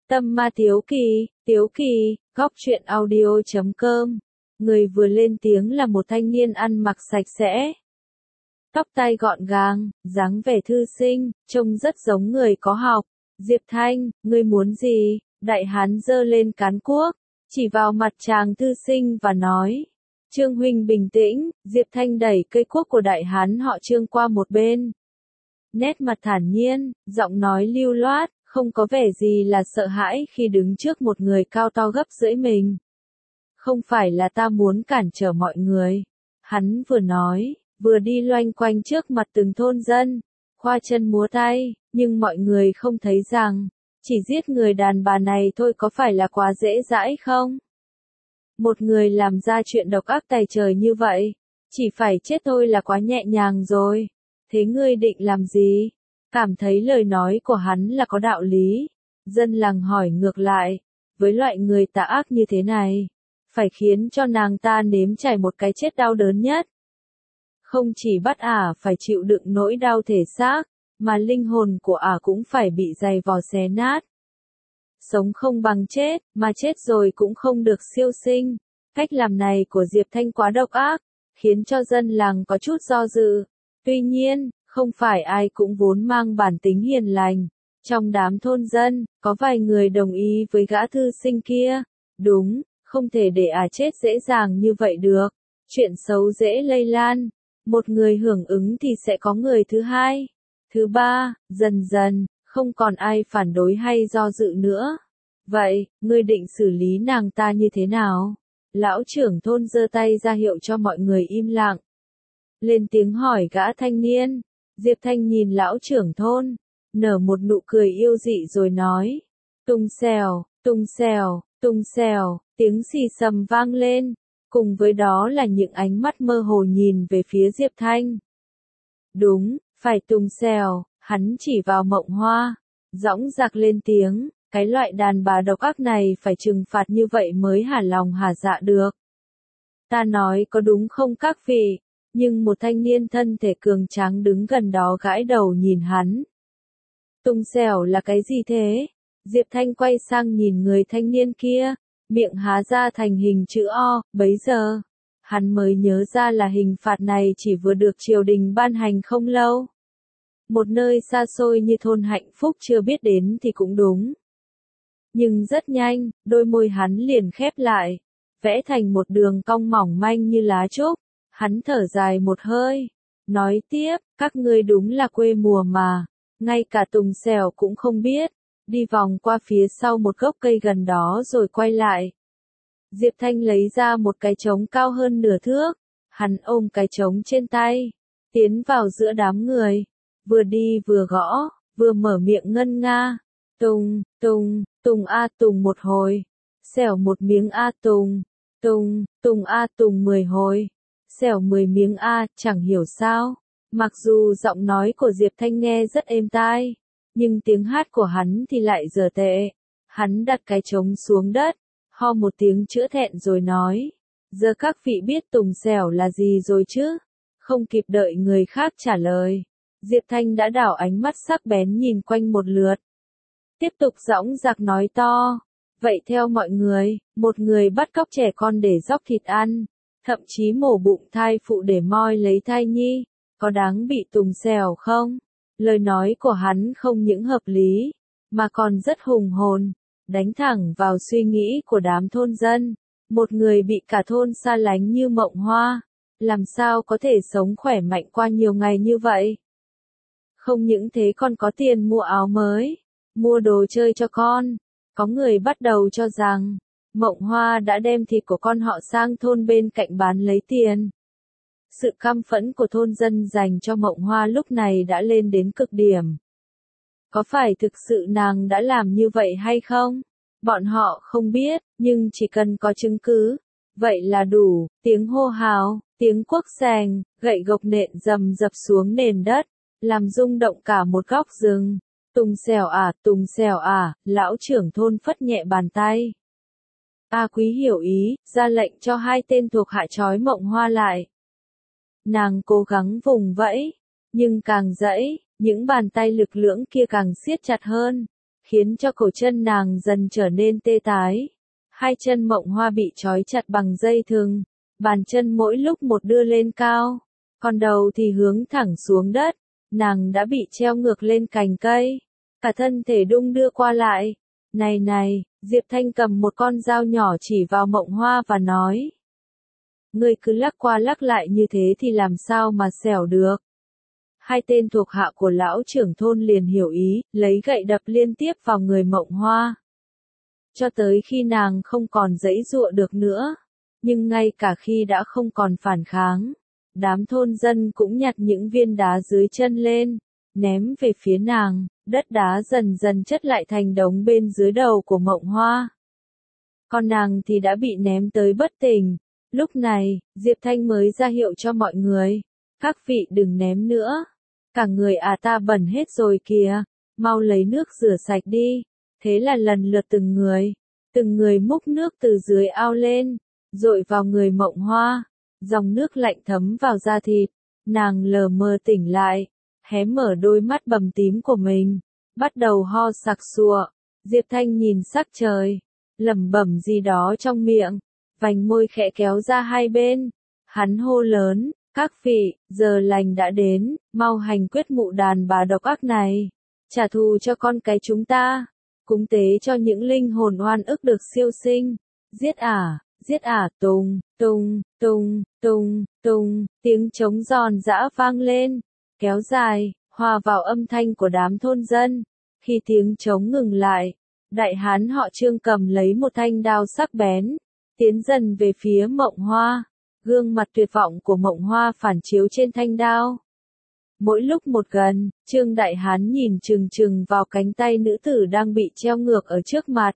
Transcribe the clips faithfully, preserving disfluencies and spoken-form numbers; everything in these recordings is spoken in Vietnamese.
Tâm ma Tiếu Kỳ, Tiếu Kỳ, góc truyện audio chấm com. Người vừa lên tiếng là một thanh niên ăn mặc sạch sẽ. Tóc tai gọn gàng, dáng vẻ thư sinh, trông rất giống người có học. Diệp Thanh, ngươi muốn gì? Đại hán giơ lên cán cuốc, chỉ vào mặt chàng thư sinh và nói. Trương huynh bình tĩnh, Diệp Thanh đẩy cây cuốc của đại hán họ Trương qua một bên. Nét mặt thản nhiên, giọng nói lưu loát, không có vẻ gì là sợ hãi khi đứng trước một người cao to gấp rưỡi mình. Không phải là ta muốn cản trở mọi người. Hắn vừa nói, vừa đi loanh quanh trước mặt từng thôn dân, khoa chân múa tay, nhưng mọi người không thấy rằng, chỉ giết người đàn bà này thôi có phải là quá dễ dãi không? Một người làm ra chuyện độc ác tày trời như vậy, chỉ phải chết thôi là quá nhẹ nhàng rồi. Thế ngươi định làm gì? Cảm thấy lời nói của hắn là có đạo lý. Dân làng hỏi ngược lại, với loại người tà ác như thế này, phải khiến cho nàng ta nếm trải một cái chết đau đớn nhất. Không chỉ bắt ả phải chịu đựng nỗi đau thể xác, mà linh hồn của ả cũng phải bị giày vò xé nát. Sống không bằng chết, mà chết rồi cũng không được siêu sinh. Cách làm này của Diệp Thanh quá độc ác, khiến cho dân làng có chút do dự. Tuy nhiên, không phải ai cũng vốn mang bản tính hiền lành. Trong đám thôn dân, có vài người đồng ý với gã thư sinh kia. Đúng, không thể để ả chết dễ dàng như vậy được. Chuyện xấu dễ lây lan. Một người hưởng ứng thì sẽ có người thứ hai, thứ ba, dần dần, không còn ai phản đối hay do dự nữa. Vậy, ngươi định xử lý nàng ta như thế nào? Lão trưởng thôn giơ tay ra hiệu cho mọi người im lặng. Lên tiếng hỏi gã thanh niên. Diệp Thanh nhìn lão trưởng thôn, nở một nụ cười yêu dị rồi nói. Tung xèo, tung xèo, tung xèo, tiếng xì xầm vang lên. Cùng với đó là những ánh mắt mơ hồ nhìn về phía Diệp Thanh. Đúng, phải tung xèo, hắn chỉ vào Mộng Hoa. Dõng dạc lên tiếng, cái loại đàn bà độc ác này phải trừng phạt như vậy mới hả lòng hả dạ được. Ta nói có đúng không các vị? Nhưng một thanh niên thân thể cường tráng đứng gần đó gãi đầu nhìn hắn. Tung xèo là cái gì thế? Diệp Thanh quay sang nhìn người thanh niên kia. Miệng há ra thành hình chữ O, bấy giờ, hắn mới nhớ ra là hình phạt này chỉ vừa được triều đình ban hành không lâu. Một nơi xa xôi như thôn Hạnh Phúc chưa biết đến thì cũng đúng. Nhưng rất nhanh, đôi môi hắn liền khép lại, vẽ thành một đường cong mỏng manh như lá trúc. Hắn thở dài một hơi, nói tiếp, các ngươi đúng là quê mùa mà, ngay cả Tùng Xèo cũng không biết. Đi vòng qua phía sau một gốc cây gần đó rồi quay lại. Diệp Thanh lấy ra một cái trống cao hơn nửa thước, hắn ôm cái trống trên tay, tiến vào giữa đám người, vừa đi vừa gõ, vừa mở miệng ngân nga. Tùng, tùng, tùng a tùng một hồi, xẻo một miếng a tùng, tùng, tùng a tùng mười hồi, xẻo mười miếng a, chẳng hiểu sao. Mặc dù giọng nói của Diệp Thanh nghe rất êm tai, nhưng tiếng hát của hắn thì lại dở tệ. Hắn đặt cái trống xuống đất, ho một tiếng chữa thẹn rồi nói. Giờ các vị biết tùng xẻo là gì rồi chứ? Không kịp đợi người khác trả lời. Diệp Thanh đã đảo ánh mắt sắc bén nhìn quanh một lượt. Tiếp tục dõng dạc nói to. Vậy theo mọi người, một người bắt cóc trẻ con để dóc thịt ăn, thậm chí mổ bụng thai phụ để moi lấy thai nhi, có đáng bị tùng xẻo không? Lời nói của hắn không những hợp lý, mà còn rất hùng hồn, đánh thẳng vào suy nghĩ của đám thôn dân. Một người bị cả thôn xa lánh như Mộng Hoa, làm sao có thể sống khỏe mạnh qua nhiều ngày như vậy? Không những thế còn có tiền mua áo mới, mua đồ chơi cho con. Có người bắt đầu cho rằng, Mộng Hoa đã đem thịt của con họ sang thôn bên cạnh bán lấy tiền. Sự căm phẫn của thôn dân dành cho Mộng Hoa lúc này đã lên đến cực điểm. Có phải thực sự nàng đã làm như vậy hay không? Bọn họ không biết, nhưng chỉ cần có chứng cứ, vậy là đủ. Tiếng hô hào, tiếng cuốc sèng, gậy gộc nện rầm rập xuống nền đất, làm rung động cả một góc rừng. Tùng xèo à, tùng xèo à, lão trưởng thôn phất nhẹ bàn tay. A Quý hiểu ý, ra lệnh cho hai tên thuộc hạ trói Mộng Hoa lại. Nàng cố gắng vùng vẫy, nhưng càng giãy, những bàn tay lực lưỡng kia càng siết chặt hơn, khiến cho cổ chân nàng dần trở nên tê tái. Hai chân Mộng Hoa bị trói chặt bằng dây thừng, bàn chân mỗi lúc một đưa lên cao, còn đầu thì hướng thẳng xuống đất, nàng đã bị treo ngược lên cành cây, cả thân thể đung đưa qua lại. Này này, Diệp Thanh cầm một con dao nhỏ chỉ vào Mộng Hoa và nói. Ngươi cứ lắc qua lắc lại như thế thì làm sao mà xẻo được. Hai tên thuộc hạ của lão trưởng thôn liền hiểu ý, lấy gậy đập liên tiếp vào người Mộng Hoa. Cho tới khi nàng không còn giãy giụa được nữa. Nhưng ngay cả khi đã không còn phản kháng, đám thôn dân cũng nhặt những viên đá dưới chân lên, ném về phía nàng, đất đá dần dần chất lại thành đống bên dưới đầu của Mộng Hoa. Còn nàng thì đã bị ném tới bất tỉnh. Lúc này, Diệp Thanh mới ra hiệu cho mọi người. Các vị đừng ném nữa. Cả người à ta bẩn hết rồi kìa. Mau lấy nước rửa sạch đi. Thế là lần lượt từng người. Từng người múc nước từ dưới ao lên. Dội vào người Mộng Hoa. Dòng nước lạnh thấm vào da thịt. Nàng lờ mờ tỉnh lại. Hé mở đôi mắt bầm tím của mình. Bắt đầu ho sặc sụa. Diệp Thanh nhìn sắc trời. Lẩm bẩm gì đó trong miệng. Vành môi khẽ kéo ra hai bên. Hắn hô lớn, các vị, giờ lành đã đến, mau hành quyết mụ đàn bà độc ác này. Trả thù cho con cái chúng ta. Cúng tế cho những linh hồn oan ức được siêu sinh. Giết ả, giết ả, tùng, tùng, tùng, tùng, tùng, tiếng trống giòn giã vang lên. Kéo dài, hòa vào âm thanh của đám thôn dân. Khi tiếng trống ngừng lại, đại hán họ Trương cầm lấy một thanh đao sắc bén. Tiến dần về phía Mộng Hoa, gương mặt tuyệt vọng của Mộng Hoa phản chiếu trên thanh đao. Mỗi lúc một gần, Trương Đại Hán nhìn chừng chừng vào cánh tay nữ tử đang bị treo ngược ở trước mặt.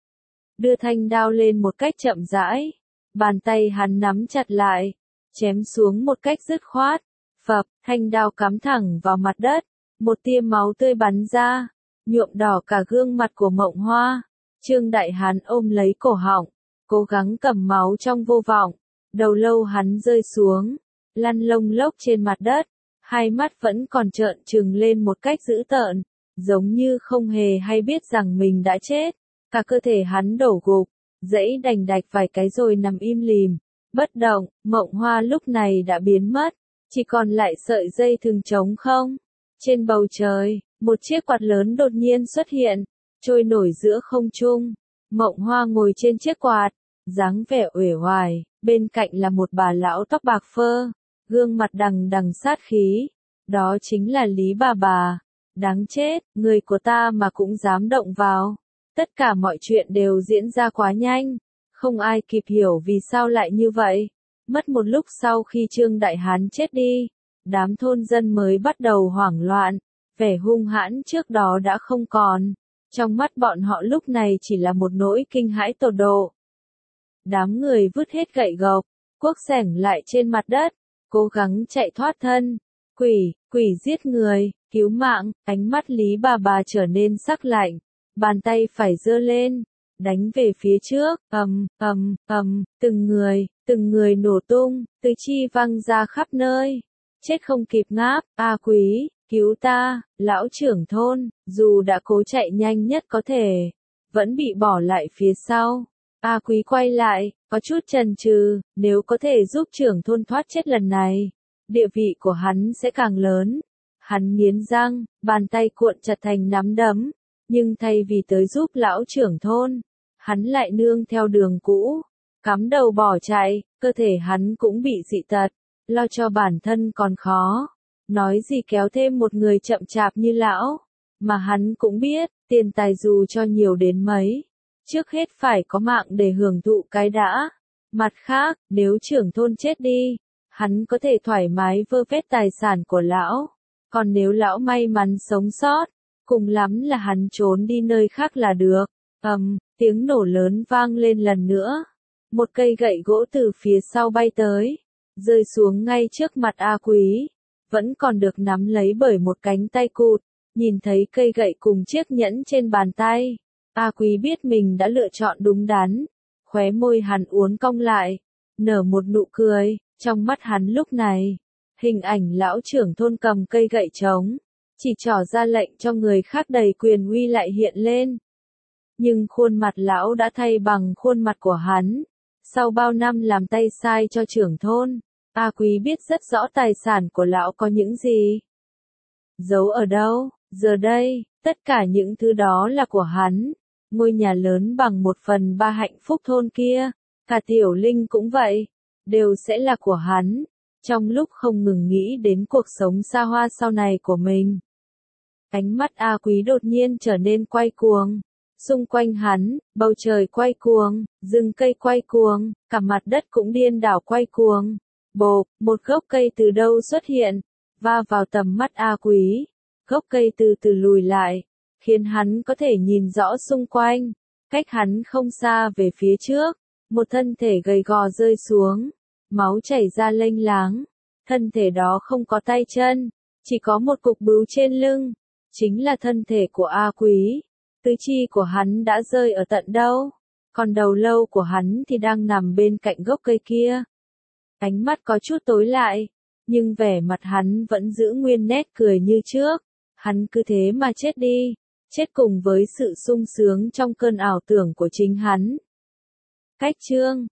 Đưa thanh đao lên một cách chậm rãi, bàn tay hắn nắm chặt lại, chém xuống một cách dứt khoát. Phập, thanh đao cắm thẳng vào mặt đất, một tia máu tươi bắn ra, nhuộm đỏ cả gương mặt của Mộng Hoa. Trương Đại Hán ôm lấy cổ họng, cố gắng cầm máu trong vô vọng, đầu lâu hắn rơi xuống, lăn lông lốc trên mặt đất, hai mắt vẫn còn trợn trừng lên một cách dữ tợn, giống như không hề hay biết rằng mình đã chết, cả cơ thể hắn đổ gục, giãy đành đạch vài cái rồi nằm im lìm, bất động. Mộng Hoa lúc này đã biến mất, chỉ còn lại sợi dây thừng trống không. Trên bầu trời, một chiếc quạt lớn đột nhiên xuất hiện, trôi nổi giữa không trung. Mộng Hoa ngồi trên chiếc quạt, dáng vẻ uể oải, bên cạnh là một bà lão tóc bạc phơ, gương mặt đằng đằng sát khí. Đó chính là Lý bà bà. Đáng chết, người của ta mà cũng dám động vào. Tất cả mọi chuyện đều diễn ra quá nhanh, không ai kịp hiểu vì sao lại như vậy. Mất một lúc sau khi Trương Đại Hán chết đi, đám thôn dân mới bắt đầu hoảng loạn, vẻ hung hãn trước đó đã không còn. Trong mắt bọn họ lúc này chỉ là một nỗi kinh hãi tột độ. Đám người vứt hết gậy gộc, cuốc xẻng lại trên mặt đất, cố gắng chạy thoát thân. Quỷ, quỷ giết người, cứu mạng. Ánh mắt Lý bà bà trở nên sắc lạnh, bàn tay phải giơ lên, đánh về phía trước. Ầm, ầm, ầm, từng người, từng người nổ tung, tứ chi văng ra khắp nơi. Chết không kịp ngáp. A Quý, cứu ta. Lão trưởng thôn, dù đã cố chạy nhanh nhất có thể, vẫn bị bỏ lại phía sau. A Quý quay lại, có chút chần chừ, nếu có thể giúp trưởng thôn thoát chết lần này, địa vị của hắn sẽ càng lớn. Hắn nghiến răng, bàn tay cuộn chặt thành nắm đấm, nhưng thay vì tới giúp lão trưởng thôn, hắn lại nương theo đường cũ, cắm đầu bỏ chạy. Cơ thể hắn cũng bị dị tật, lo cho bản thân còn khó, nói gì kéo thêm một người chậm chạp như lão. Mà hắn cũng biết, tiền tài dù cho nhiều đến mấy, trước hết phải có mạng để hưởng thụ cái đã. Mặt khác, nếu trưởng thôn chết đi, hắn có thể thoải mái vơ vét tài sản của lão. Còn nếu lão may mắn sống sót, cùng lắm là hắn trốn đi nơi khác là được. Ầm, um, tiếng nổ lớn vang lên lần nữa. Một cây gậy gỗ từ phía sau bay tới, rơi xuống ngay trước mặt A Quý, vẫn còn được nắm lấy bởi một cánh tay cụt. Nhìn thấy cây gậy cùng chiếc nhẫn trên bàn tay, A Quý biết mình đã lựa chọn đúng đắn. Khóe môi hắn uốn cong lại, nở một nụ cười. Trong mắt hắn lúc này, hình ảnh lão trưởng thôn cầm cây gậy trống, chỉ trỏ ra lệnh cho người khác đầy quyền uy lại hiện lên. Nhưng khuôn mặt lão đã thay bằng khuôn mặt của hắn. Sau bao năm làm tay sai cho trưởng thôn, A Quý biết rất rõ tài sản của lão có những gì. Giấu ở đâu, giờ đây, tất cả những thứ đó là của hắn. Ngôi nhà lớn bằng một phần ba hạnh phúc thôn kia, cả Tiểu Linh cũng vậy, đều sẽ là của hắn. Trong lúc không ngừng nghĩ đến cuộc sống xa hoa sau này của mình, ánh mắt A Quý đột nhiên trở nên quay cuồng. Xung quanh hắn, bầu trời quay cuồng, rừng cây quay cuồng, cả mặt đất cũng điên đảo quay cuồng. Bộp, một gốc cây từ đâu xuất hiện, va vào tầm mắt A Quý. Gốc cây từ từ lùi lại, khiến hắn có thể nhìn rõ xung quanh. Cách hắn không xa về phía trước, một thân thể gầy gò rơi xuống, máu chảy ra lênh láng. Thân thể đó không có tay chân, chỉ có một cục bướu trên lưng, chính là thân thể của A Quý. Tứ chi của hắn đã rơi ở tận đâu, còn đầu lâu của hắn thì đang nằm bên cạnh gốc cây kia. Ánh mắt có chút tối lại, nhưng vẻ mặt hắn vẫn giữ nguyên nét cười như trước. Hắn cứ thế mà chết đi, chết cùng với sự sung sướng trong cơn ảo tưởng của chính hắn. Cách chương